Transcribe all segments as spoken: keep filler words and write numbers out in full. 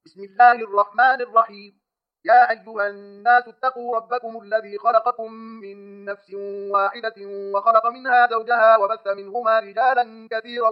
بسم الله الرحمن الرحيم. يا أيها الناس اتقوا ربكم الذي خلقكم من نفس واحدة وخلق منها زوجها وبث منهما رجالا كثيرا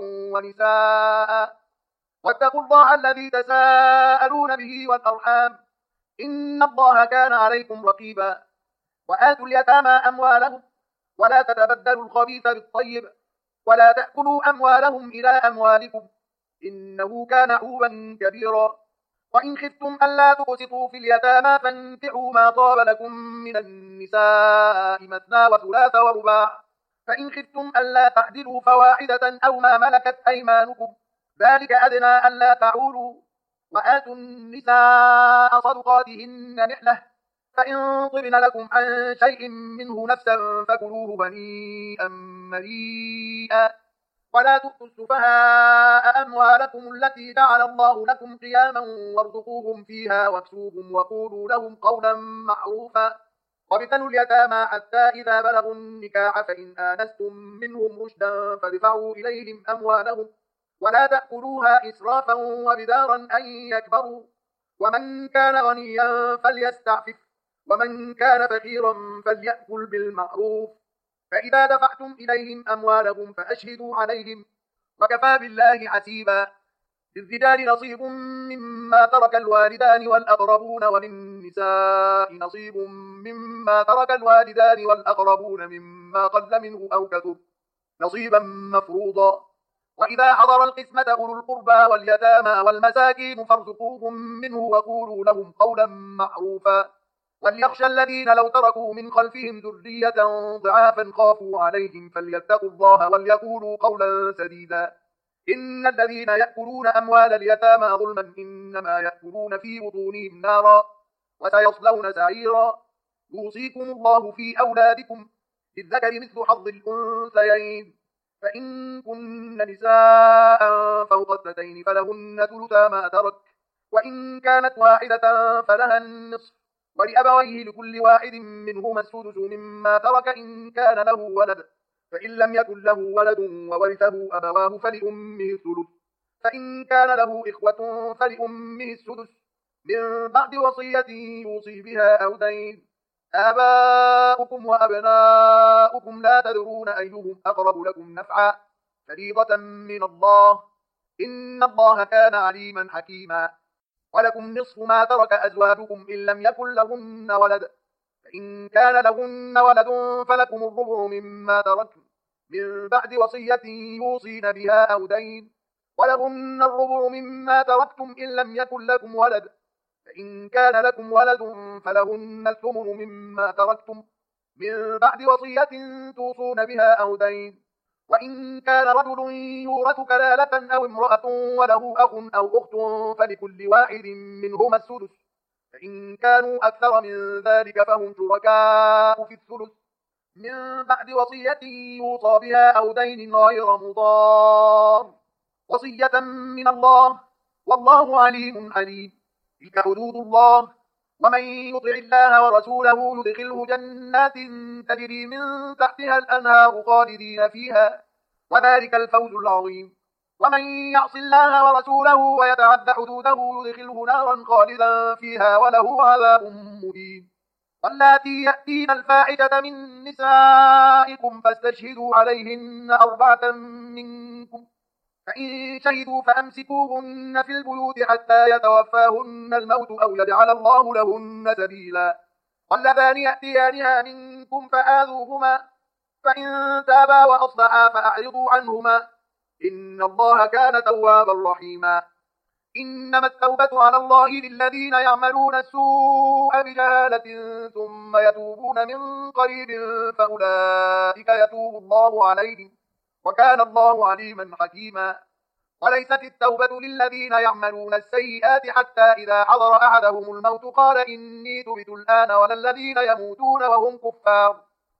ونساء، واتقوا الله الذي تساءلون به والأرحام، إن الله كان عليكم رقيبا. وآتوا اليتامى أموالهم ولا تتبدلوا الخبيث بالطيب ولا تأكلوا أموالهم إلى أموالكم، إنه كان حوبا كبيرا. وإن خفتم ألا تقسطوا في اليتامى فانكحوا ما طاب لكم من النساء مثنى وثلاث ورباع، فإن خفتم ألا تعدلوا فواحدة أو ما ملكت أيمانكم، ذلك أدنى ألا تعولوا. وآتوا النساء صدقاتهن نحلة، فإن طبن لكم عن شيء منه نفسا فكلوه هنيئا مريئا. ولا تؤتوا السفهاء أموالكم التي جعل الله لكم قياما وارزقوهم فيها واكسوهم وقولوا لهم قولا معروفا. وابتلوا اليتامى حتى إذا بلغوا النكاح فإن آنستم منهم رشدا فادفعوا إليهم أموالهم ولا تأكلوها إسرافا وبدارا أن يكبروا. ومن كان غنيا فليستعفف ومن كان فقيرا فليأكل بالمعروف. فإذا دفعتم إليهم أموالهم فأشهدوا عليهم، وكفى بالله حسيبا. للرجال نصيب مما ترك الوالدان والأقربون وللنساء نصيب مما ترك الوالدان والأقربون مما قل منه أو كثر نصيبا مفروضا. وإذا حضر القسمة أولو القربى واليتامى والمساكين فارزقوهم منه وقولوا لهم قولا معروفا. وليخشى الذين لو تركوا من خلفهم ذرية ضعافا خافوا عليهم فليتقوا الله وليقولوا قولا سديدا. إن الذين يأكلون أموال اليتامى ظلما إنما يأكلون في بطونهم نارا وسيصلون سعيرا. يوصيكم الله في أولادكم للذكر مثل حظ الأنثيين، فإن كن نساء فوق اثنتين فلهن ثلثا ما ترك، وإن كانت واحدة فلها النصف، ولأبويه لكل واحد منهما السدس مما ترك إن كان له ولد، فإن لم يكن له ولد وورثه أبواه فلأمه الثلث، فإن كان له إخوة فلأمه السدس من بعد وصية يوصي بها أو دين. آباؤكم وأبناؤكم لا تدرون أيهم أقرب لكم نفعا، فريضة من الله، إن الله كان عليما حكيما. ولكم نصف ما ترك أزواجكم إن لم يكن لهن ولد، فإن كان لهن ولد فلكم الربع مما تركن من بعد وصية يوصين بها أو دين، ولهن الربع مما تركتم إن لم يكن لكم ولد، فإن كان لكم ولد فلهن الثمن مما تركتم من بعد وصية توصون بها أو دين. وإن كان رجل يورث كلالة أو امرأة وله أخ أو أخت فلكل واحد منهما السدس، فإن كانوا أكثر من ذلك فهم شركاء في الثلث من بعد وصية يوصى بها أو دين غير مضار، وصية من الله، والله عليم حليم. تلك حدود الله، ومن يطع الله ورسوله يدخله جنات تجري من تحتها الأنهار خالدين فيها، وذلك الفوز العظيم. ومن يعص الله ورسوله ويتعد حدوده يدخله نارا خالدا فيها وله عذاب مهين. واللاتي يأتين الفاحشة من نسائكم فاستشهدوا عليهن أربعة منكم، فإن شهدوا فأمسكوهن في البيوت حتى يتوفاهن الموت أو يجعل الله لهن سبيلا. واللذان يأتيانها منكم فآذوهما، فإن تابا وأصلحا فأعرضوا عنهما، إن الله كان توابا رحيما. إنما التوبة على الله للذين يعملون السوء بجهالة ثم يتوبون من قريب فأولئك يتوب الله عليهم، وكان الله عليما حكيما. وليست التوبة للذين يعملون السيئات حتى إذا حضر أحدهم الموت قال إني تبت الآن ولا الذين يموتون وهم كفار،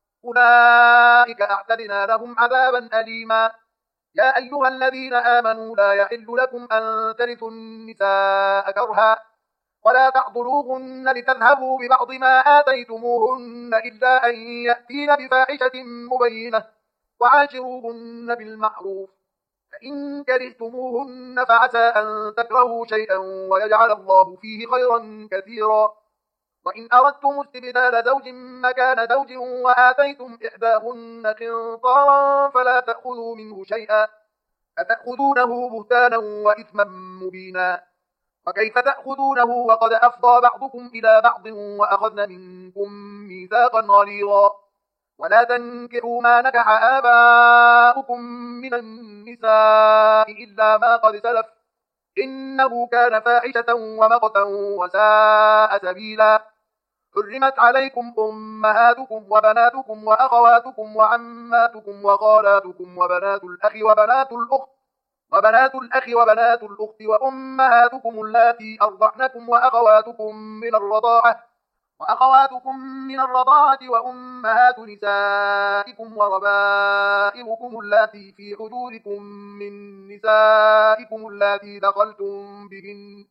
أولئك أعتدنا لهم عذابا أليما. يا أيها الذين آمنوا لا يحل لكم أن ترثوا النساء كرها ولا تعضلوهن لتذهبوا ببعض ما آتيتموهن إلا أن يأتين بفاحشة مبينة، وعاشروهن بالمعروف، فإن كرهتموهن فعسى أن تكرهوا شيئا ويجعل الله فيه خيرا كثيرا. وإن أردتم استبدال زوج مكان زوج وآتيتم إحداهن قنطارا فلا تأخذوا منه شيئا أتأخذونه بهتانا وإثما مبينا. وكيف تأخذونه وقد أفضى بعضكم إلى بعض وأخذن منكم ميثاقا غليظا. ولا تنكحوا ما نكح آباؤكم من النساء إلا ما قد سلف إنه كان فاحشة ومقتا وساء سبيلا. حرمت عليكم أمهاتكم وبناتكم وأخواتكم وعماتكم وخالاتكم وبنات الأخ وبنات الأخت وبنات الأخ وبنات الأخت وأمهاتكم اللاتي أرضعنكم وأخواتكم من الرضاعة وأخواتكم من الرضاعة وأمهات نسائكم وربائبكم اللاتي في حجوركم من نسائكم اللاتي دخلتم بهن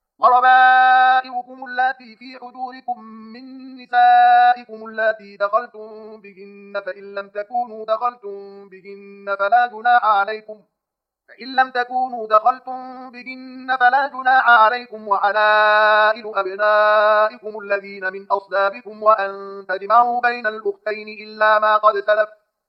وربائبكم اللاتي في حجوركم من نسائكم اللاتي دخلتم بهن فإن لم تكونوا دخلتم بهن فلا جناح عليكم فإن لم تكونوا دخلتم بهن فلا جناح عليكم وحلائل أبنائكم الذين من أصلابكم وأن تجمعوا بين الأختين إلا ما قد سلف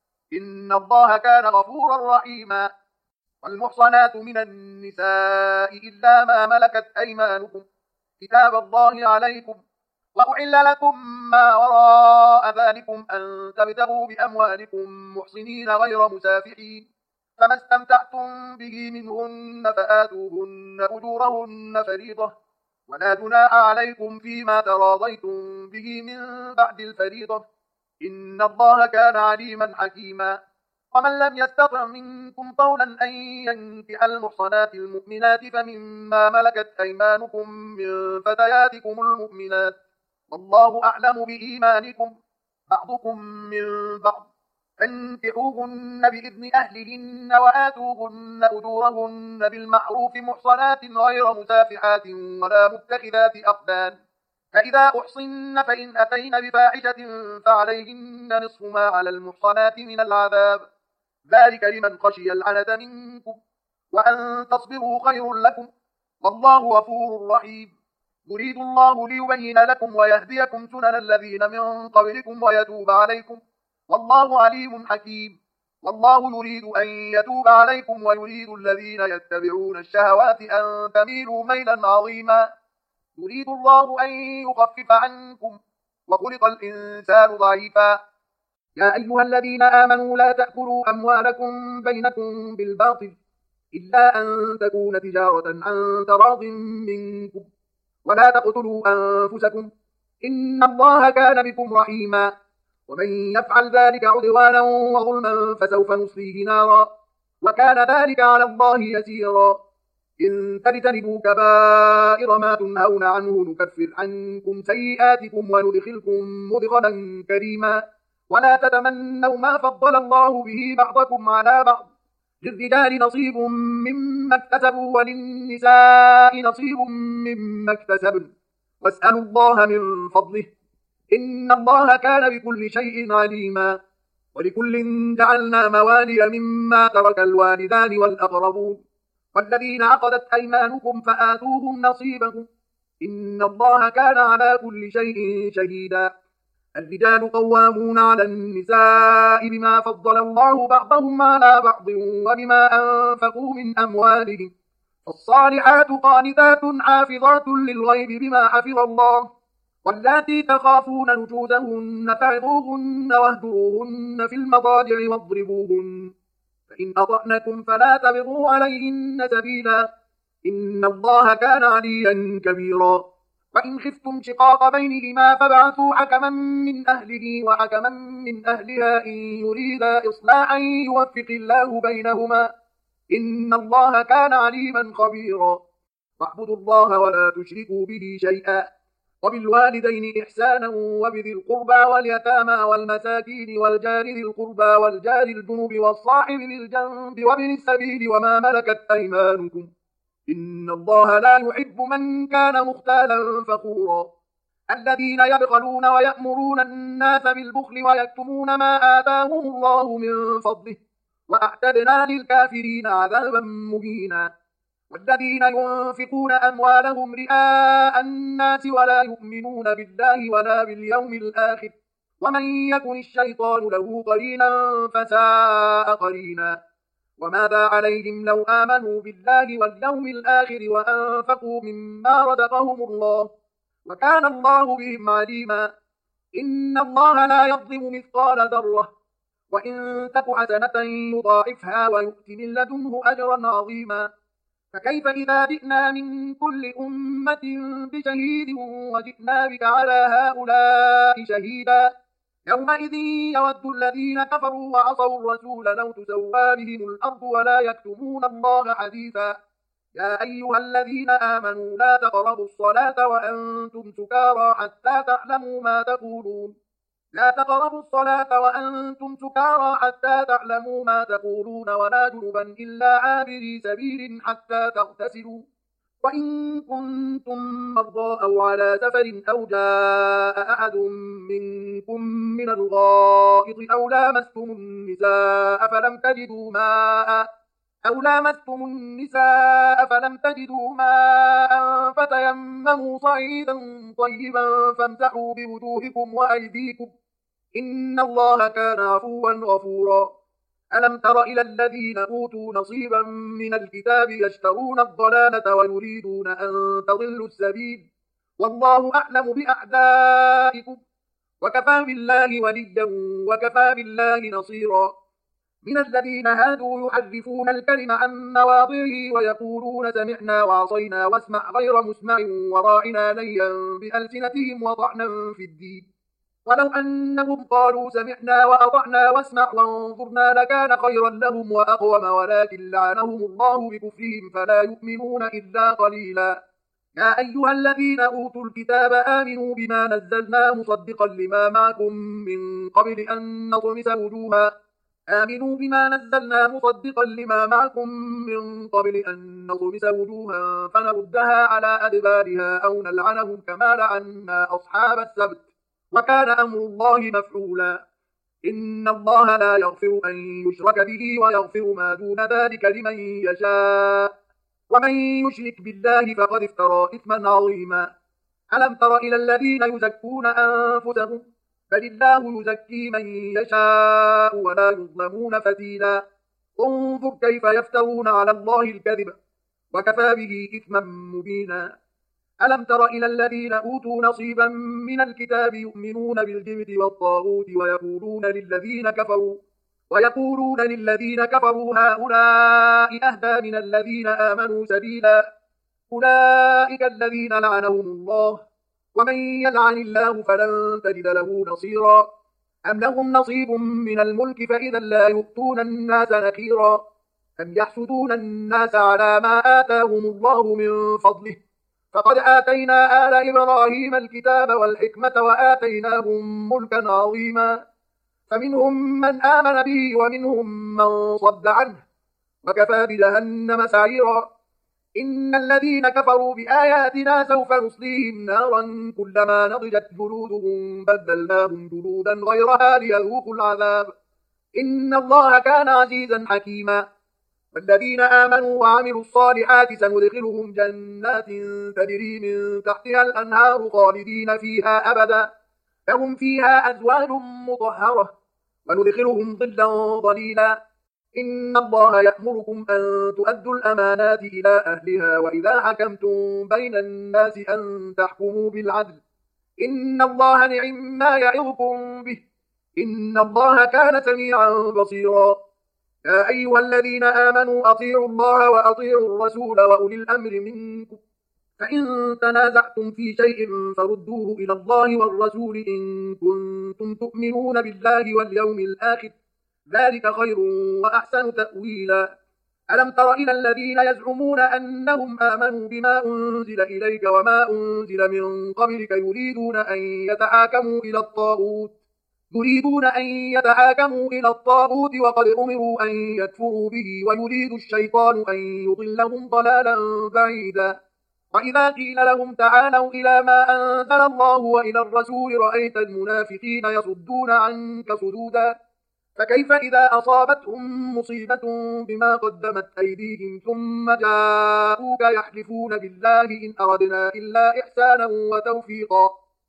إن الله كان غفورا رحيما. والمحصنات من النساء إلا ما ملكت أيمانكم كتاب الله عليكم. وأحل لكم ما وراء ذلكم أن تبتغوا بأموالكم محصنين غير مسافحين فما استمتعتم به منهن فآتوهن أجورهن فريضة ولا جناح عليكم فيما تراضيتم به من بعد الفريضة إن الله كان عليما حكيما. ومن لم يستطع منكم طولا أن ينكح المحصنات المؤمنات فمما ملكت أيمانكم من فتياتكم المؤمنات والله أعلم بإيمانكم بعضكم من بعض فانكحوهن بإذن أهلهن وآتوهن أجورهن بالمعروف محصنات غير مسافحات ولا متخذات أخدان. فإذا أحصن فإن أتين بفاحشة فعليهن نصف ما على المحصنات من العذاب ذلك لمن خشي العنة منكم وأن تصبروا خير لكم والله غفور رحيم. يريد الله ليبين لكم ويهديكم سنن الذين من قبلكم ويتوب عليكم والله عليم حكيم. والله يريد أن يتوب عليكم ويريد الذين يتبعون الشهوات أن تميلوا ميلا عظيما. يريد الله أن يخفف عنكم وخلق الإنسان ضعيفا. يا أيها الذين آمنوا لا تأكلوا أموالكم بينكم بالباطل إلا أن تكون تجارة عن تراض منكم ولا تقتلوا أنفسكم إن الله كان بكم رحيما. ومن يفعل ذلك عدوانا وظلما فسوف نصليه نارا وكان ذلك على الله يسيرا. إن تجتنبوا كبائر ما تنهون عنه نكفر عنكم سيئاتكم وندخلكم مدخلا كريما. ولا تتمنوا ما فضل الله به بعضكم على بعض للرجال نصيب مما اكتسبوا وللنساء نصيب مما اكتسبن واسألوا الله من فضله إن الله كان بكل شيء عليما. ولكل جعلنا موالي مما ترك الوالدان والأقربون والذين عقدت أيمانكم فآتوهم نصيبهم إن الله كان على كل شيء شهيدا. الرجال قوامون على النساء بما فضل الله بعضهم على بعض وبما أنفقوا من أموالهم فالصالحات قانتات حافظات للغيب بما حفظ الله واللاتي تخافون نشوزهن فعظوهن واهجروهن في المضاجع واضربوهن فإن أطعنكم فلا تبغوا عليهن سبيلا إن الله كان عليا كبيرا. وإن خفتم شقاق بينهما فابعثوا حكما من أهله وحكما من أهلها إن يريدا إصلاحا يوفق الله بينهما إن الله كان عليما خبيرا. واعبدوا الله ولا تشركوا به شيئا وبالوالدين إحسانا وبذي القربى واليتامى والمساكين والجار ذي القربى والجار الجنب والصاحب بالجنب وابن السبيل وما ملكت أيمانكم إن الله لا يحب من كان مختالا فخورا. الذين يبخلون ويأمرون الناس بالبخل ويكتمون ما آتاهم الله من فضله وأعتدنا للكافرين عذابا مهينا. والذين ينفقون أموالهم رئاء الناس ولا يؤمنون بالله ولا باليوم الآخر ومن يكن الشيطان له قرينا فساء قرينا. وماذا عليهم لو آمنوا بالله واليوم الآخر وأنفقوا مما رزقهم الله وكان الله بهم عليما. إن الله لا يظلم مثقال ذرة وإن تك حسنة يضاعفها ويؤت من لدنه أجرا عظيما. فكيف إذا جئنا من كل أمة بشهيد وجئنا بك على هؤلاء شهيدا. يومئذ يود الذين كفروا وعصوا الرسول لو تسوى بهم الأرض ولا يكتمون الله حديثا. يا أيها الذين آمنوا لا تقربوا الصلاة وأنتم سكارى حتى تعلموا ما تقولون لا تقربوا الصلاة وأنتم سكارى حتى تعلموا ما تقولون ولا جنبا إلا عابري سبيل حتى تغتسلوا وإن كنتم مرضى أو على سفر أو جاء أحد منكم من الغائط أو لامستم النساء فلم تجدوا ماء أو لامستم النساء فلم تجدوا ماء فتيمموا صعيدا طيبا فامسحوا بوجوهكم وأيديكم إن الله كان عفوا غفورا. ألم تر إلى الذين أوتوا نصيبا من الكتاب يشترون الضلالة ويريدون أن تضلوا السبيل والله أعلم بأعدائكم وكفى بالله وليا وكفى بالله نصيرا. من الذين هادوا يحرفون الكلم عن مواضعه ويقولون سمعنا وعصينا واسمع غير مسمع وراعنا ليا بألسنتهم وطعنا في الدين ولو أنهم قالوا سمعنا وأطعنا واسمع وانظرنا لكان خيرا لهم وأقوم ولكن لعنهم الله بكفرهم فلا يؤمنون إلا قليلا. يا أيها الذين أوتوا الكتاب آمنوا بما نزلنا مصدقا لما معكم من قبل أن نطمس وجوها آمنوا بما نزلنا مصدقا لما معكم من قبل أن نطمس وجوها فنردها على أدبارها أو نلعنهم كما لعنا أصحاب السبت وكان أمر الله مفعولا. إن الله لا يغفر أن يشرك به ويغفر ما دون ذلك لمن يشاء ومن يشرك بالله فقد افترى إثما عظيما. ألم تر إلى الذين يزكون أنفسهم بل الله يزكي من يشاء ولا يظلمون فتيلا. انظر كيف يفترون على الله الكذب وكفى به إثما مبينا. ألم تر إلى الذين أوتوا نصيبا من الكتاب يؤمنون بالجبت والطاغوت ويقولون للذين كفروا ويقولون للذين كفروا هؤلاء أهدى من الذين آمنوا سبيلا. أولئك الذين لعنهم الله ومن يلعن الله فلن تجد له نصيرا. أم لهم نصيب من الملك فإذا لا يؤتون الناس نكيرا. أم يحسدون الناس على ما آتاهم الله من فضله فقد آتينا آل إبراهيم الكتاب والحكمة وآتيناهم ملكا عظيما. فمنهم من آمن به ومنهم من صد عنه وكفى بجهنم سعيرا. إن الذين كفروا بآياتنا سوف نصليهم نارا كلما نضجت جلودهم بدلناهم جلودا غيرها ليذوقوا العذاب إن الله كان عزيزا حكيما. والذين آمنوا وعملوا الصالحات سندخلهم جنات تجري من تحتها الأنهار خالدين فيها أبدا لهم فيها أزواج مطهرة وندخلهم ظلا ظليلا. إن الله يأمركم أن تؤدوا الأمانات إلى أهلها وإذا حكمتم بين الناس أن تحكموا بالعدل إن الله نعم ما يعظكم به إن الله كان سميعا بصيرا. يا أيها الذين آمنوا أطيعوا الله وأطيعوا الرسول وأولي الأمر منكم فإن تنازعتم في شيء فردوه إلى الله والرسول إن كنتم تؤمنون بالله واليوم الآخر ذلك خير وأحسن تأويلا. ألم تر إلى الذين يزعمون أنهم آمنوا بما أنزل إليك وما أنزل من قبلك يريدون أن يتحاكموا إلى الطاغوت يريدون أن يتحاكموا إلى الطاغوت وقد أمروا أن يكفروا به ويريد الشيطان أن يضلهم ضلالا بعيدا. وإذا قيل لهم تعالوا إلى ما أنزل الله وإلى الرسول رأيت المنافقين يصدون عنك صدودا فكيف إذا أصابتهم مصيبة بما قدمت أيديهم ثم جاءوك يحلفون بالله إن أردنا إلا إحسانا وتوفيقا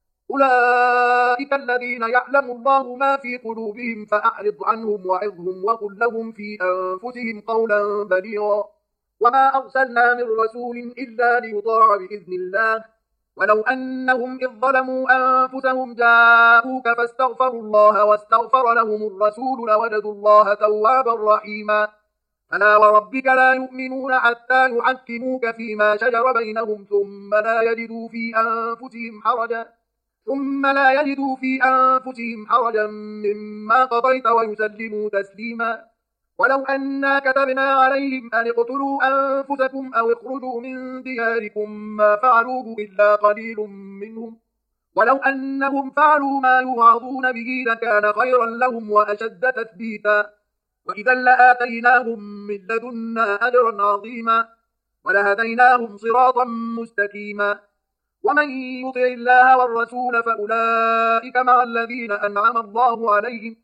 أولئك الذين يعلم الله ما في قلوبهم فأعرض عنهم وعظهم وقل لهم في أنفسهم قولا بليغا وما أرسلنا من رسول إلا ليطاع بإذن الله ولو أنهم إذ ظلموا أنفسهم جاءوك فاستغفروا الله واستغفر لهم الرسول لوجدوا الله توابا رحيما فلا وربك لا يؤمنون حتى يحكموك فيما شجر بينهم ثم لا يجدوا في أنفسهم حرجا ثم لا يجدوا في أنفسهم حرجا مما قضيت ويسلموا تسليما ولو أنا كتبنا عليهم أن اقتلوا أنفسكم أو اخرجوا من دياركم ما فعلوه إلا قليل منهم ولو أنهم فعلوا ما يوعظون به لكان خيرا لهم وأشد تثبيتا وإذا لآتيناهم من لدنا أجرا عظيما ولهديناهم صراطا مستقيما ومن يطع الله والرسول فأولئك مع الذين أنعم الله عليهم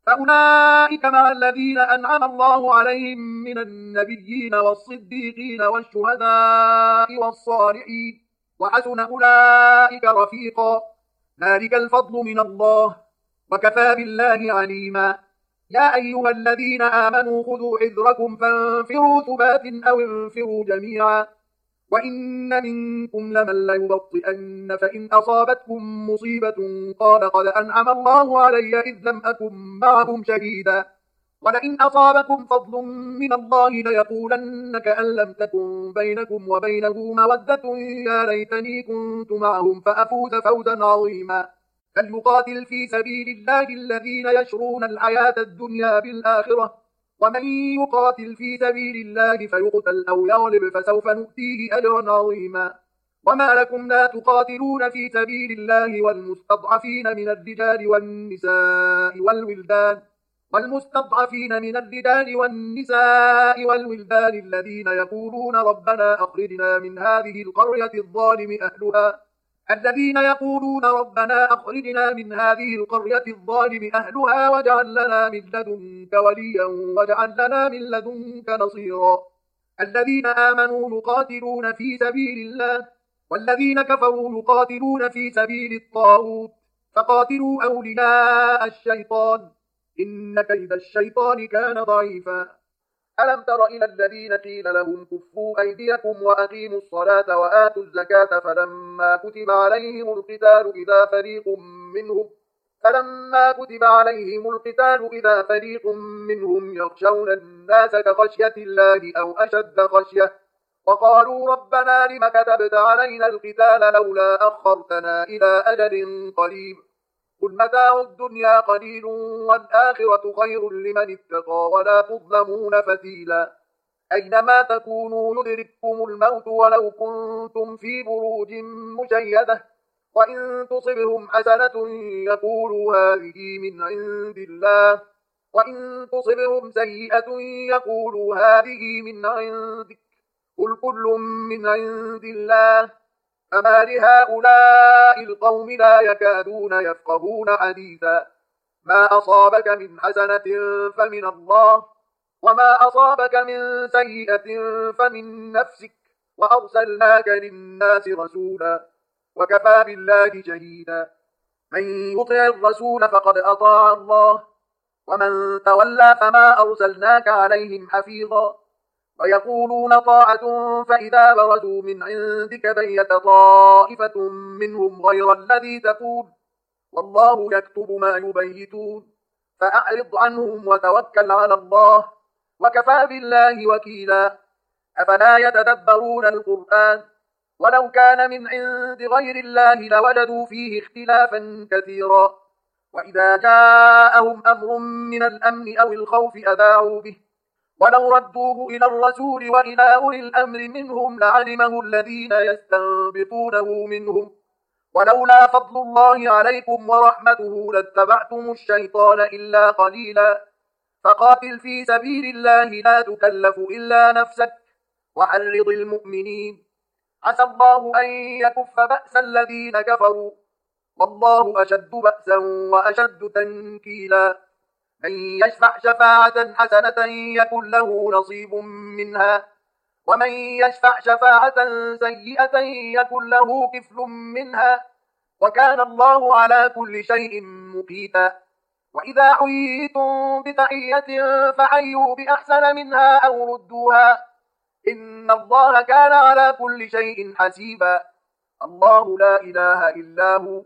فأولئك مع الذين أنعم الله عليهم من النبيين والصديقين والشهداء والصالحين وحسن أولئك رفيقا ذلك الفضل من الله وكفى بالله عليما يا أيها الذين آمنوا خذوا حذركم فانفروا ثبات أو انفروا جميعا وإن منكم لمن ليبطئن فإن أصابتكم مصيبة قال قد أنعم الله علي إذ لم أكن معهم شهيدا ولئن أصابكم فضل من الله ليقولن كأن لم تكن بينكم وبينه مودة يا ليتني كنت معهم فأفوز فوزا عظيما فليقاتل في سبيل الله الذين يشرون الحياة الدنيا بالآخرة ومن يقاتل في سبيل الله فيقتل أو يغلب فسوف نؤتيه أجرا عظيما وما لكم لا تقاتلون في سبيل الله والمستضعفين من الرجال والنساء والولدان والمستضعفين من الرجال والنساء والولدان الذين يقولون ربنا أخرجنا من هذه القرية الظالم أهلها الذين يقولون ربنا أخرجنا من هذه القرية الظالم أهلها واجعل لنا من لدنك وليا واجعل لنا من لدنك نصيرا الذين آمنوا يقاتلون في سبيل الله والذين كفروا يقاتلون في سبيل الطاغوت فقاتلوا أولياء الشيطان إن كيد الشيطان كان ضعيفا ألم تر إلى الذين قيل لهم كفوا أيديكم وأقيموا الصلاة وآتوا الزكاة فلما كتب عليهم القتال إذا فريق منهم فلما كتب عليهم القتال إذا فريق منهم يخشون الناس كخشية الله أو أشد خشية وقالوا ربنا لم كتبت علينا القتال لولا أخرتنا إلى أجل قريب قل متاع الدنيا قليل والآخرة خير لمن اتقى ولا تظلمون فتيلا أينما تكونوا يدرككم الموت ولو كنتم في بروج مشيدة وإن تصبهم حسنة يقولوا هذه من عند الله وإن تصبهم سيئة يقولوا هذه من عندك قل كل من عند الله فما لهؤلاء القوم لا يكادون يفقهون حديثا ما أصابك من حسنة فمن الله وما أصابك من سيئة فمن نفسك وأرسلناك للناس رسولا وكفى بالله شهيدا من يطع الرسول فقد أطاع الله ومن تولى فما أرسلناك عليهم حفيظا ويقولون طاعة فإذا برزوا من عندك بيت طائفة منهم غير الذي تقول والله يكتب ما يبيتون فأعرض عنهم وتوكل على الله وكفى بالله وكيلا أفلا يتدبرون القرآن ولو كان من عند غير الله لوجدوا فيه اختلافا كثيرا وإذا جاءهم أمر من الأمن أو الخوف أذاعوا به ولو ردوه إلى الرسول وإلى أولي الأمر منهم لعلمه الذين يستنبطونه منهم ولولا فضل الله عليكم ورحمته لاتبعتم الشيطان إلا قليلا فقاتل في سبيل الله لا تكلف إلا نفسك وحرض المؤمنين عسى الله أن يكف بأس الذين كفروا والله أشد بأسا وأشد تنكيلا من يشفع شفاعة حسنة يكن له نصيب منها ومن يشفع شفاعة سيئة يكن له كفل منها وكان الله على كل شيء مقيتا. وإذا حييتم بتحية فحيوا بأحسن منها أو ردوها إن الله كان على كل شيء حسيبا. الله لا إله إلا هو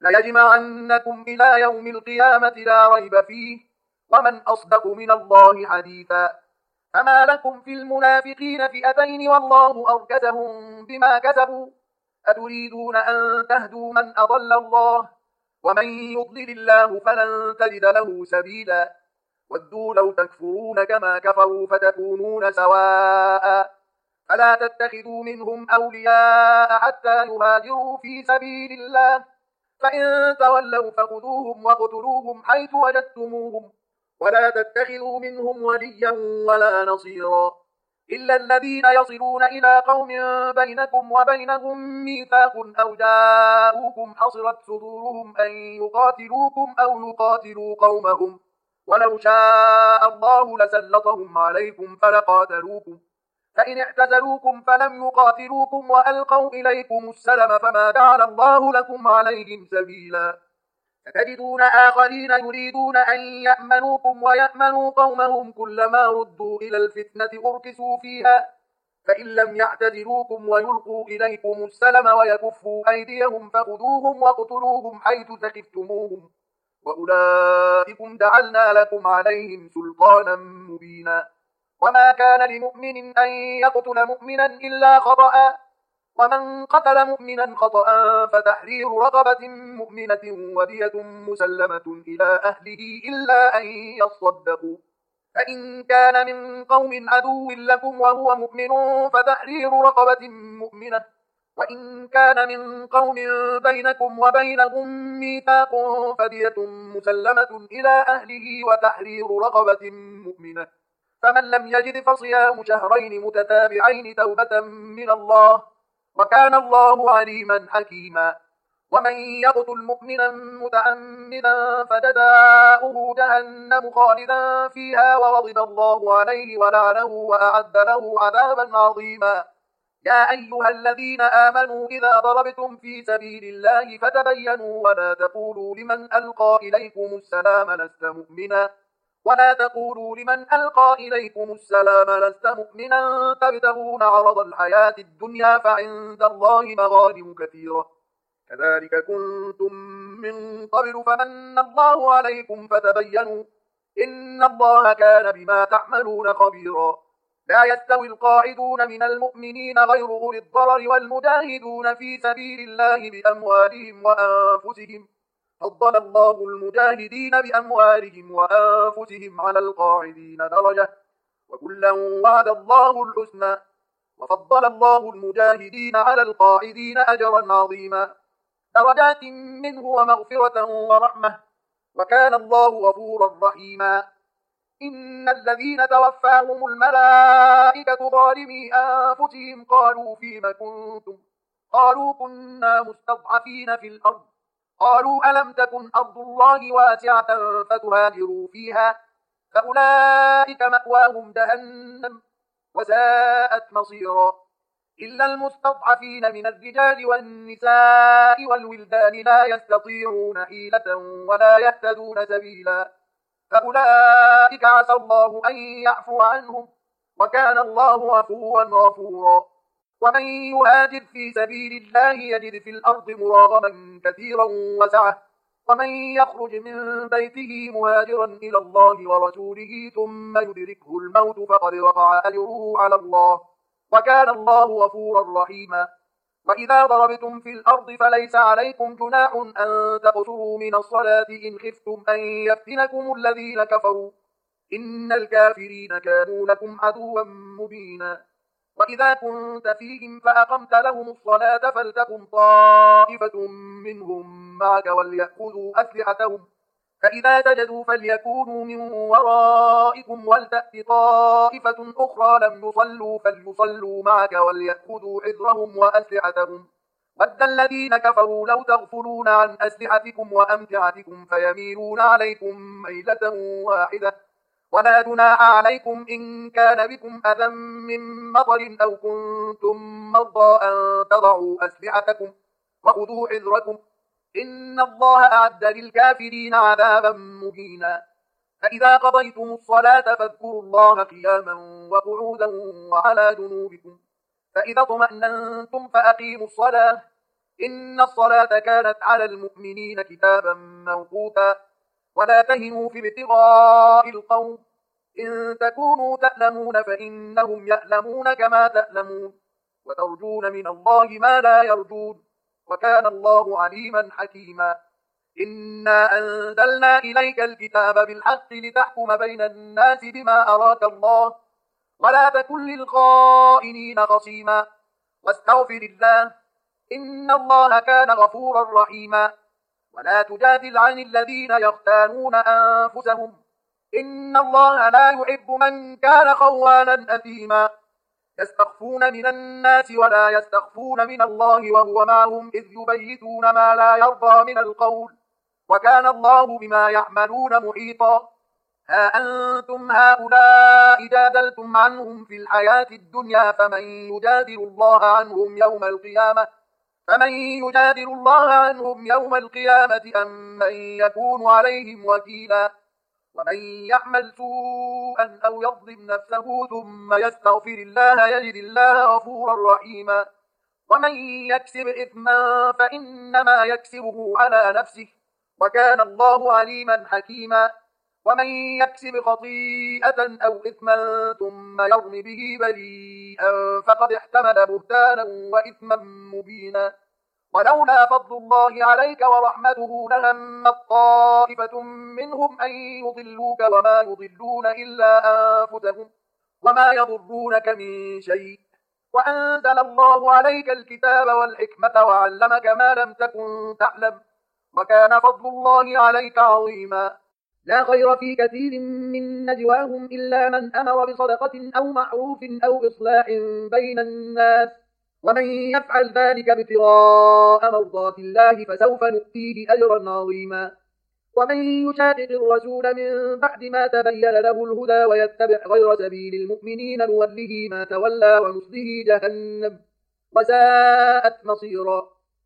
ليجمعنكم إلى يوم القيامة لا ريب فيه ومن أصدق من الله حديثا. فما لكم في المنافقين فئتين والله أركسهم بما كسبوا أتريدون أن تهدوا من أضل الله ومن يضلل الله فلن تجد له سبيلا. ودوا لو تكفرون كما كفروا فتكونون سواء فلا تتخذوا منهم أولياء حتى يهاجروا في سبيل الله فإن تولوا فخذوهم واقتلوهم حيث وجدتموهم ولا تتخذوا منهم وليا ولا نصيرا إلا الذين يصلون إلى قوم بينكم وبينهم ميثاق أو جاءوكم حصرت صدورهم أن يقاتلوكم أو يقاتلوا قومهم ولو شاء الله لسلطهم عليكم فلقاتلوكم فإن اعتزلوكم فلم يقاتلوكم وألقوا إليكم السلم فما جعل الله لكم عليهم سبيلا. ستجدون آخرين يريدون أن يأمنوكم ويأمنوا قومهم كلما ردوا إلى الفتنة أركسوا فيها فإن لم يعتزلوكم ويلقوا إليكم السلم ويكفوا أيديهم فخذوهم واقتلوهم حيث ثقفتموهم وأولئكم جعلنا لكم عليهم سلطانا مبينا. وما كان لمؤمن أن يقتل مؤمنا إلا خطأ ومن قتل مؤمنا خطأ فتحرير رقبة مؤمنة ودية مسلمة إلى أهله إلا أن يصدقوا فإن كان من قوم عدو لكم وهو مؤمن فتحرير رقبة مؤمنة وإن كان من قوم بينكم وبينهم ميثاق فدية مسلمة إلى أهله وتحرير رقبة مؤمنة فمن لم يجد فصيام شهرين متتابعين توبة من الله وكان الله عليما حكيما. ومن يقتل مؤمنا متعمدا فجزاؤه جهنم خالدا فيها وغضب الله عليه ولعنه وأعد له عذابا عظيما. يا أيها الذين آمنوا إذا ضربتم في سبيل الله فتبينوا ولا تقولوا لمن ألقى إليكم السلام لست مؤمنا ولا تقولوا لمن ألقى إليكم السلام لست مؤمنا تبتغون عرض الحياة الدنيا فعند الله مغانم كثيرة كذلك كنتم من قبل فمن الله عليكم فتبينوا إن الله كان بما تعملون خبيرا. لا يستوي القاعدون من المؤمنين غير أولي الضرر والمجاهدون في سبيل الله بأموالهم وأنفسهم فضل الله المجاهدين بأموالهم وأنفسهم على القاعدين درجة وكلا وعد الله الحسنى وفضل الله المجاهدين على القاعدين أجرا عظيما درجات منه ومغفرة ورحمة وكان الله غفورا رحيما. إن الذين توفاهم الملائكة ظالمي أنفسهم قالوا فيم كنتم قالوا كنا مستضعفين في الأرض قالوا ألم تكن أرض الله واسعة فتهاجروا فيها فأولئك مأواهم جهنم وساءت مصيرا. إلا المستضعفين من الرجال والنساء والولدان لا يستطيعون حيلة ولا يهتدون سبيلا فأولئك عسى الله أن يعفو عنهم وكان الله عفوا غفورا. ومن يهاجر في سبيل الله يجد في الأرض مراغما كثيرا وسعة ومن يخرج من بيته مهاجرا إلى الله ورسوله ثم يدركه الموت فقد وقع أجره على الله وكان الله غفورا رحيما. وإذا ضربتم في الأرض فليس عليكم جناح أن تقصروا من الصلاة إن خفتم أن يفتنكم الذين كفروا إن الكافرين كانوا لكم عدوا مبينا. وإذا كنت فيهم فأقمت لهم الصلاة فلتقم طائفة منهم معك وليأخذوا أسلحتهم فإذا سجدوا فليكونوا من ورائكم ولتأت طائفة أخرى لم يصلوا فليصلوا معك وليأخذوا حذرهم وأسلحتهم ود الذين كفروا لو تغفلون عن أسلحتكم وأمتعتكم فيميلون عليكم ميلة واحدة ولا جناح عليكم إن كان بكم أذى من مطر أو كنتم مرضى أن تضعوا أسلحتكم وخذوا حذركم إن الله أعد للكافرين عذابا مهينا. فإذا قضيتم الصلاة فاذكروا الله قياما وقعودا وعلى جنوبكم فإذا اطمأننتم فأقيموا الصلاة إن الصلاة كانت على المؤمنين كتابا موقوتا. ولا تهنوا في ابتغاء القوم إن تكونوا تألمون فإنهم يألمون كما تألمون وترجون من الله ما لا يرجون وكان الله عليما حكيما. إنا أنزلنا إليك الكتاب بالحق لتحكم بين الناس بما أراك الله ولا تكن للخائنين خصيما واستغفر الله إن الله كان غفورا رحيما. ولا تجادل عن الذين يختانون أنفسهم إن الله لا يحب من كان خوانا أثيما. يستخفون من الناس ولا يستخفون من الله وهو معهم إذ يبيتون ما لا يرضى من القول وكان الله بما يعملون محيطا. ها أنتم هؤلاء جادلتم عنهم في الحياة الدنيا فمن يجادل الله عنهم يوم القيامة فمن يجادل الله عنهم يوم القيامة أم من يكون عليهم وكيلا. ومن يعمل سوءا أو يظلم نفسه ثم يستغفر الله يجد الله غفورا رحيما. ومن يكسب إثما فإنما يكسبه على نفسه وكان الله عليما حكيما. ومن يكسب خطيئة أو إثما ثم يرم به بريئا فقد احتمل بهتانا وإثما مبينا. ولولا فضل الله عليك ورحمته لهمت طائفة منهم أن يضلوك وما يضلون إلا أنفسهم وما يضرونك من شيء وأنزل الله عليك الكتاب والحكمة وعلمك ما لم تكن تعلم وكان فضل الله عليك عظيما. لا خير في كثير من نجواهم إلا من أمر بصدقة أو معروف أو إصلاح بين الناس ومن يفعل ذلك ابتغاء مرضات الله فسوف نؤتيه أجرا عظيما. ومن يشاقق الرسول من بعد ما تبين له الهدى ويتبع غير سبيل المؤمنين نوله ما تولى ونصله جهنم وساءت مصيرا.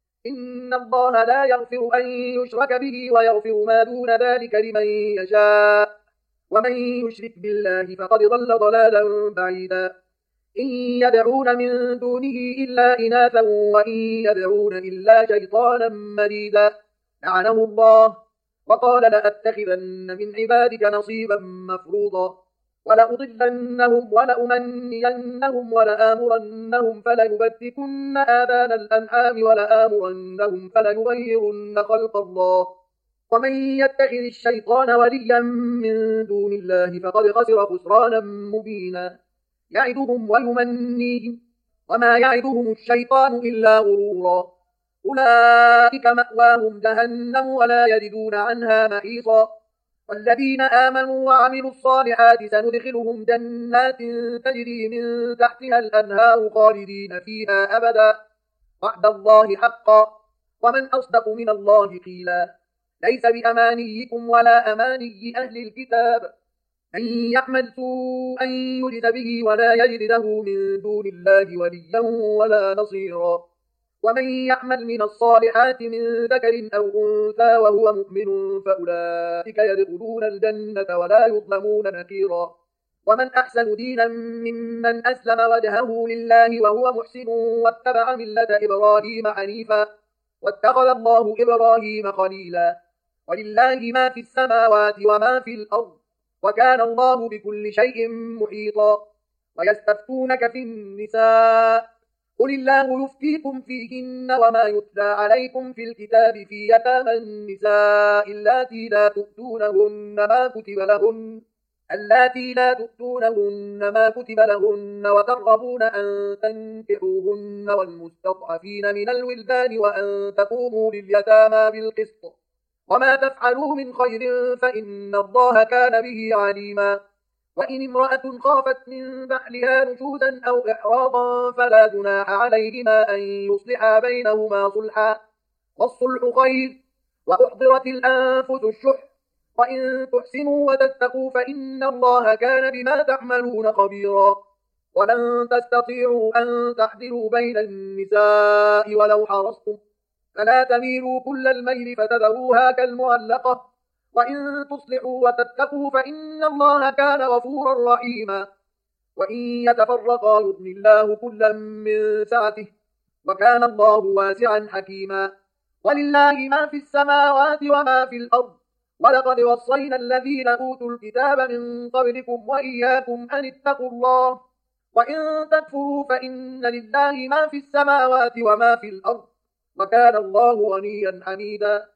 إن الله لا يغفر أن يشرك به ويغفر ما دون ذلك لمن يشاء ومن يشرك بالله فقد ضل ضلالا بعيدا. إن يدعون من دونه إلا إناثا وإن يدعون إلا شيطانا مريدا لعنه الله وقال لأتخذن من عبادك نصيبا مفروضا ولأضلنهم ولأمنينهم ولآمرنهم فليبتكن آذان الأنعام ولآمرنهم فليغيرن خلق الله ومن يتخذ الشيطان وليا من دون الله فقد خسر خسرانا مبينا. يعدهم ويمنيهم وما يعدهم الشيطان إلا غرورا. أولئك مأواهم جهنم ولا يجدون عنها محيصا. والذين آمنوا وعملوا الصالحات سندخلهم جنات تجري من تحتها الأنهار خالدين فيها أبدا وعد الله حقا ومن أصدق من الله قيلا. ليس بأمانيكم ولا أماني أهل الكتاب من يعمل سوءا يجز به ولا يجد له من دون الله وليا ولا نصيرا. ومن يعمل من الصالحات من ذكر أو أنثى وهو مؤمن فأولئك يدخلون الجنة ولا يظلمون نقيرا. ومن أحسن دينا ممن أسلم وجهه لله وهو محسن واتبع ملة إبراهيم حنيفا واتخذ الله إبراهيم خليلا. ولله ما في السماوات وما في الأرض وكان الله بكل شيء محيطا. ويستفتونك في النساء قل الله يفتيكم فيهن وما يتلى عليكم في الكتاب في يتامى النساء اللاتي لا تؤتونهن ما كتب لهن اللاتي لا تؤتونهن ما كتب لهن وترغبون أن تنكحوهن والمستضعفين من الولدان وأن تقوموا لليتامى بالقسط وما تفعلوا من خير فإن الله كان به عليما. وإن امرأة خافت من بعلها نشوزا أو إعراضا فلا جناح عليهما أن يصلحا بينهما صلحا، والصلح خير. وأحضرت الأنفس الشح، وإن تحسنوا وتتقوا فإن الله كان بما تعملون خبيرا. ولن تستطيعوا أن تعدلوا بين النساء ولو حرصتم، فلا تميلوا كل الميل فتذروها كالمعلقة. وإن تصلحوا وتتقوا فإن الله كان غفورا رحيما. وإن يتفرقا يغن الله كلا من سعته، وكان الله واسعا حكيما. ولله ما في السماوات وما في الأرض، ولقد وصينا الذين أوتوا الكتاب من قبلكم وإياكم أن اتقوا الله. وإن تكفروا فإن لله ما في السماوات وما في الأرض، وكان الله غنيا حميدا.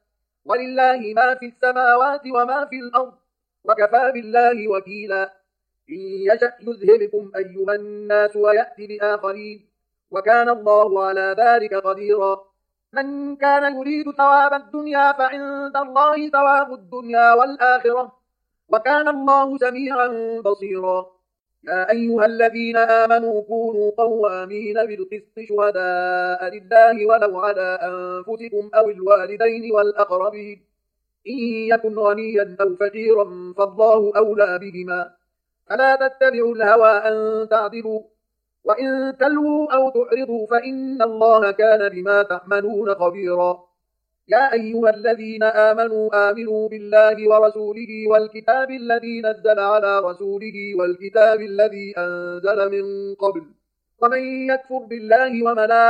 ولله ما في السماوات وما في الأرض، وكفى بالله وكيلا. إن يشأ يذهبكم أيها الناس ويأتي بآخرين، وكان الله على ذلك قديرا. من كان يريد ثواب الدنيا فعند الله ثواب الدنيا والآخرة، وكان الله سميعا بصيرا. يا أيها الذين آمنوا كونوا قوامين بالقسط شهداء لله ولو على أنفسكم أو الوالدين والأقربين، إن يكن غنيا أو فقيرا فالله أولى بهما، فلا تتبعوا الهوى أن تعدلوا، وإن تلووا أو تعرضوا فإن الله كان بما تعملون خبيرا. يا أيها الذين آمنوا آمنوا بالله ورسوله والكتاب الذي نزل على رسوله والكتاب الذي أنزل من قبل، ومن يكفر بالله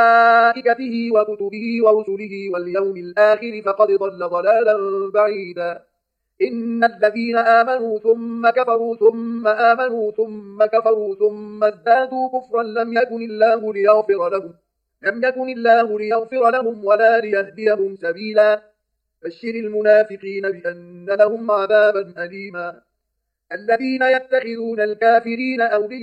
وملائكته وكتبه ورسله واليوم الآخر فقد ضل ضلالا بعيدا. إن الذين آمنوا ثم كفروا ثم آمنوا ثم كفروا ثم ازدادوا كفرا لم يكن الله ليغفر لهم لم يكن الله ليغفر لهم ولا ليهديهم سبيلا. بشر المنافقين بأن لهم عذابا أليما. الذين يتخذون الكافرين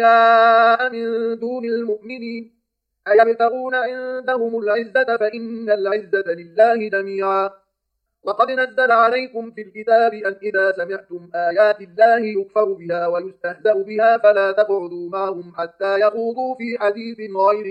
أولياء من دون المؤمنين أيبتغون عندهم العزة فإن العزة لله جميعا. وقد نزل عليكم في الكتاب أن إذا سمعتم آيات الله يكفر بها ويستهزأ بها فلا تقعدوا معهم حتى يخوضوا في حديث غيره،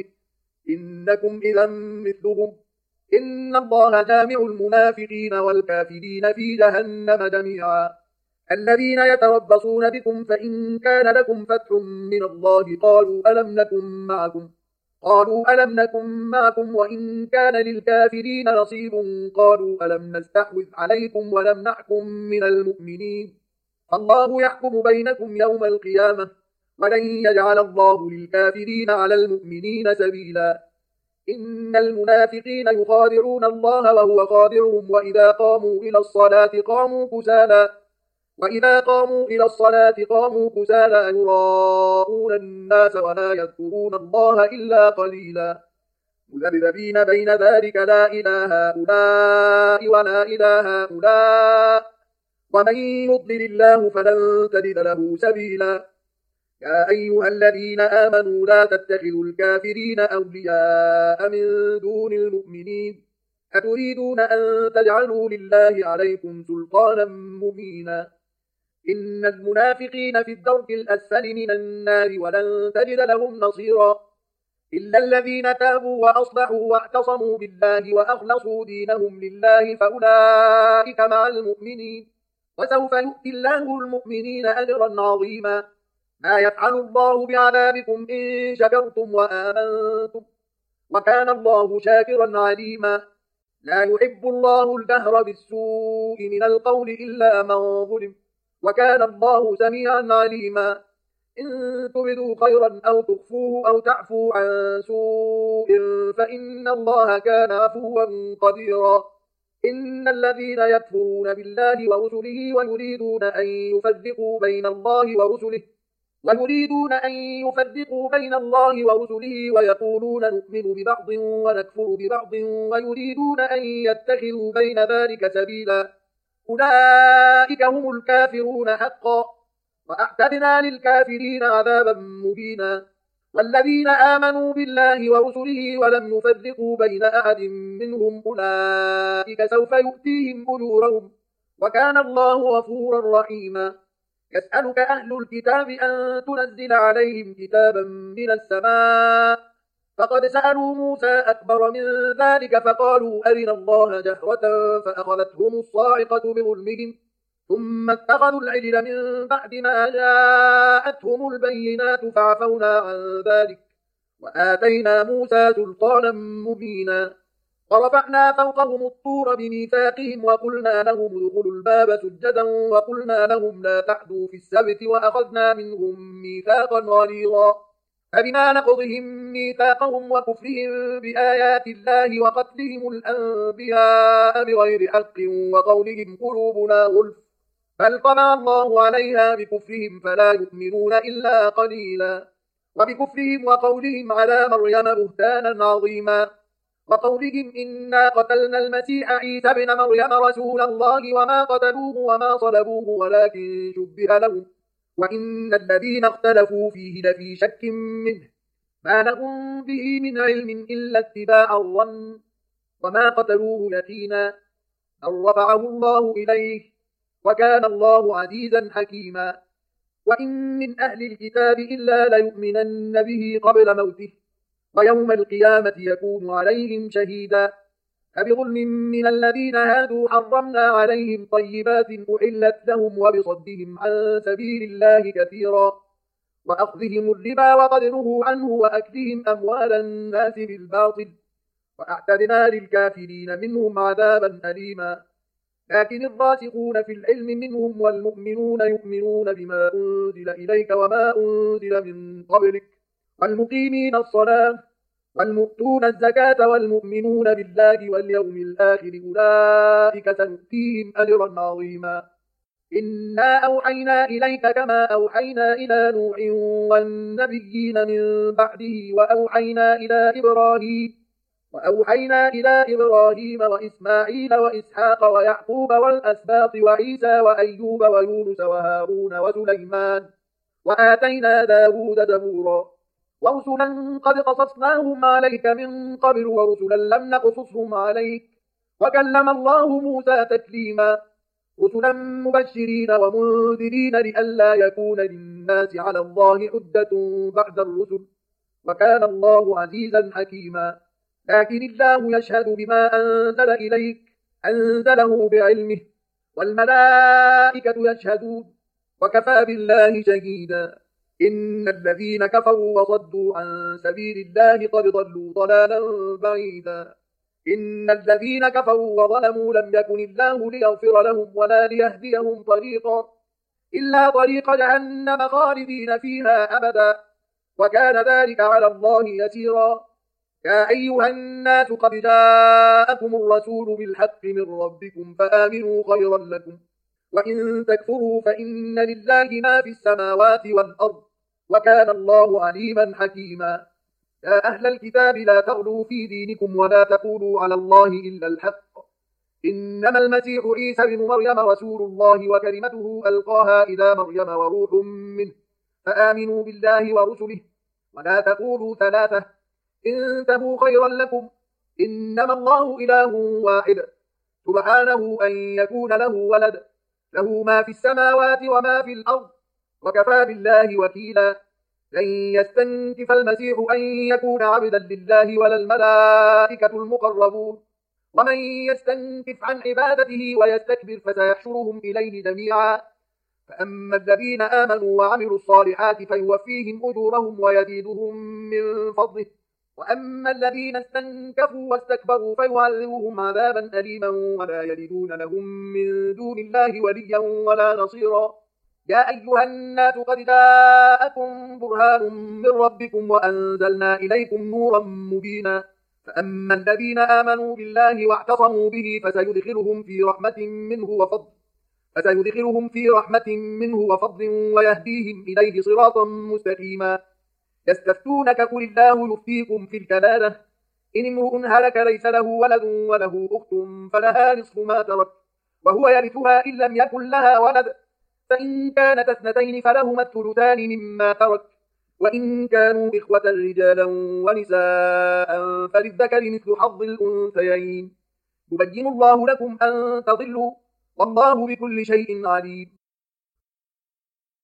إنكم إذا مثلهم. إن الله جامع المنافقين والكافرين في جهنم جميعا. الذين يتربصون بكم فإن كان لكم فتح من الله قالوا ألم نكن معكم قالوا ألم نكن معكم وإن كان للكافرين نصيب قالوا ألم نستحوذ عليكم ولمنعكم من المؤمنين. فالله يحكم بينكم يوم القيامة، ولن يجعل الله للكافرين على المؤمنين سبيلا. إن المنافقين يخادعون الله وهو خادعهم وإذا قاموا إلى الصلاة قاموا كسالى وإذا قاموا إلى الصلاة قاموا كسالى يراءون الناس ولا يذكرون الله إلا قليلا. مذبذبين بين ذلك لا إله هؤلاء ولا إله هؤلاء، ومن يضلل الله فلن تجد له سبيلا. يا أيها الذين آمنوا لا تتخذوا الكافرين أولياء من دون المؤمنين، أتريدون أن تجعلوا لله عليكم سلطانا مبينا. إن المنافقين في الدرك الأسفل من النار ولن تجد لهم نصيرا، إلا الذين تابوا وأصلحوا واعتصموا بالله وأخلصوا دينهم لله فأولئك مع المؤمنين، وسوف يؤتي الله المؤمنين أجرا عظيما. ما يفعل الله بعذابكم إن شكرتم وآمنتم، وكان الله شاكرا عليما. لا يحب الله الجهر بالسوء من القول إلا من ظلم، وكان الله سميعا عليما. إن تبدوا خيرا أو تخفوه أو تعفوا عن سوء فإن الله كان عفوا قديرا. إن الذين يكفرون بالله ورسله ويريدون أن يفرقوا بين الله ورسله ويريدون أن يفرقوا بين الله ورسله ويقولون نؤمن ببعض ونكفر ببعض ويريدون أن يتخذوا بين ذلك سبيلا، أولئك هم الكافرون حقا، وأعتدنا للكافرين عذابا مهينا. والذين آمنوا بالله ورسله ولم يفرقوا بين أحد منهم أولئك سوف يؤتيهم أجورهم، وكان الله غفورا رحيما. يسألك أهل الكتاب أن تنزل عليهم كتابا من السماء فقد سألوا موسى أكبر من ذلك فقالوا أرنا الله جهرة فأخذتهم الصاعقة بظلمهم ثم اتخذوا العجل من بعد ما جاءتهم البينات فعفونا عن ذلك وآتينا موسى سلطانا مبينا ورفعنا فوقهم الطور بميثاقهم وقلنا لهم ادخلوا الباب سجدا وقلنا لهم لا تعدوا في السبت وأخذنا منهم ميثاقا غليظا فبما نقضهم ميثاقهم وكفرهم بآيات الله وقتلهم الأنبياء بغير حق وقولهم قلوبنا غلف بل طبع الله عليها بكفرهم فلا يؤمنون إلا قليلا وبكفرهم وقولهم على مريم بهتانا عظيما وقولهم إنا قتلنا المسيح عيسى ابن مريم رسول الله وما قتلوه وما صلبوه ولكن شبه لهم وإن الذين اختلفوا فيه لفي شك منه ما لهم به من علم إلا اتباع الظن وما قتلوه يقينا أن رفعه الله إليه وكان الله عزيزا حكيما وإن من أهل الكتاب إلا ليؤمنن به قبل موته ويوم القيامة يكون عليهم شهيدا فبظلم من الذين هادوا حرمنا عليهم طيبات أحلت لهم وبصدهم عن سبيل الله كثيرا وأخذهم الربا وقد نهوا عنه وأكلهم أموال الناس بالباطل وأعتدنا للكافرين منهم عذابا أليما لكن الراسخون في العلم منهم والمؤمنون يؤمنون بما أنزل إليك وما أنزل من قبلك والمقيمين الصلاة والمؤتون الزكاة والمؤمنون بالله واليوم الآخر أولئك سنؤتيهم أجرا عظيما إنا أوحينا إليك كما أوحينا إلى نوح والنبيين من بعده وأوحينا إلى إبراهيم وأوحينا إلى إبراهيم وإسماعيل وإسحاق ويعقوب والأسباط وعيسى وأيوب ويونس وهارون وسليمان وآتينا داود زبورا ورسلا قد قصصناهم عليك من قبل ورسلا لم نقصصهم عليك وكلم الله موسى تكليما رسلا مبشرين ومنذرين لئلا يكون للناس على الله حجة بعد الرسل وكان الله عزيزا حكيما لكن الله يشهد بما أنزل إليك أنزله بعلمه والملائكة يشهدون وكفى بالله شهيدا إن الذين كفروا وصدوا عن سبيل الله قد ضلوا ضلالا بعيدا إن الذين كفروا وظلموا لم يكن الله ليغفر لهم ولا ليهديهم طريقا إلا طريق جهنم خالدين فيها أبدا وكان ذلك على الله يسيرا يا أيها الناس قد جاءكم الرسول بالحق من ربكم فآمنوا خيرا لكم وإن تكفروا فإن لله ما في السماوات والأرض وكان الله عليما حكيما يا أهل الكتاب لا تغلوا في دينكم ولا تقولوا على الله إلا الحق إنما المسيح عيسى بن مريم رسول الله وكلمته ألقاها إلى مريم وروح منه فآمنوا بالله ورسله ولا تقولوا ثلاثة انتهوا خيرا لكم إنما الله إله واحد سبحانه أن يكون له ولد له ما في السماوات وما في الأرض وكفى بالله وكيلا لن يستنكف المسيح أن يكون عبدا لله ولا الملائكة المقربون ومن يستنكف عن عبادته ويستكبر فسيحشرهم إليه جميعا فأما الذين آمنوا وعملوا الصالحات فيوفيهم أجورهم ويزيدهم من فضله وأما الذين استنكفوا واستكبروا فيعذبهم عذابا أليما ولا يجدون لهم من دون الله وليا ولا نصيرا يا أيها الناس قد جاءكم برهان من ربكم وأنزلنا إليكم نورا مبينا فأما الذين آمنوا بالله واعتصموا به فسيدخلهم في رحمة منه وفضل فسيدخلهم في رحمة منه وفضل ويهديهم إليه صراطا مستقيما يستفتونك قل الله يفتيكم في الكلالة إن امرؤ هلك ليس له ولد وله أخت فلها نصف ما ترك وهو يرثها إن لم يكن لها ولد فإن كانت اثنتين فلهما الثلثان مما ترك وإن كانوا إخوة رجالا ونساء فللذكر مثل حظ الأنثيين يبين الله لكم أن تضلوا والله بكل شيء عليم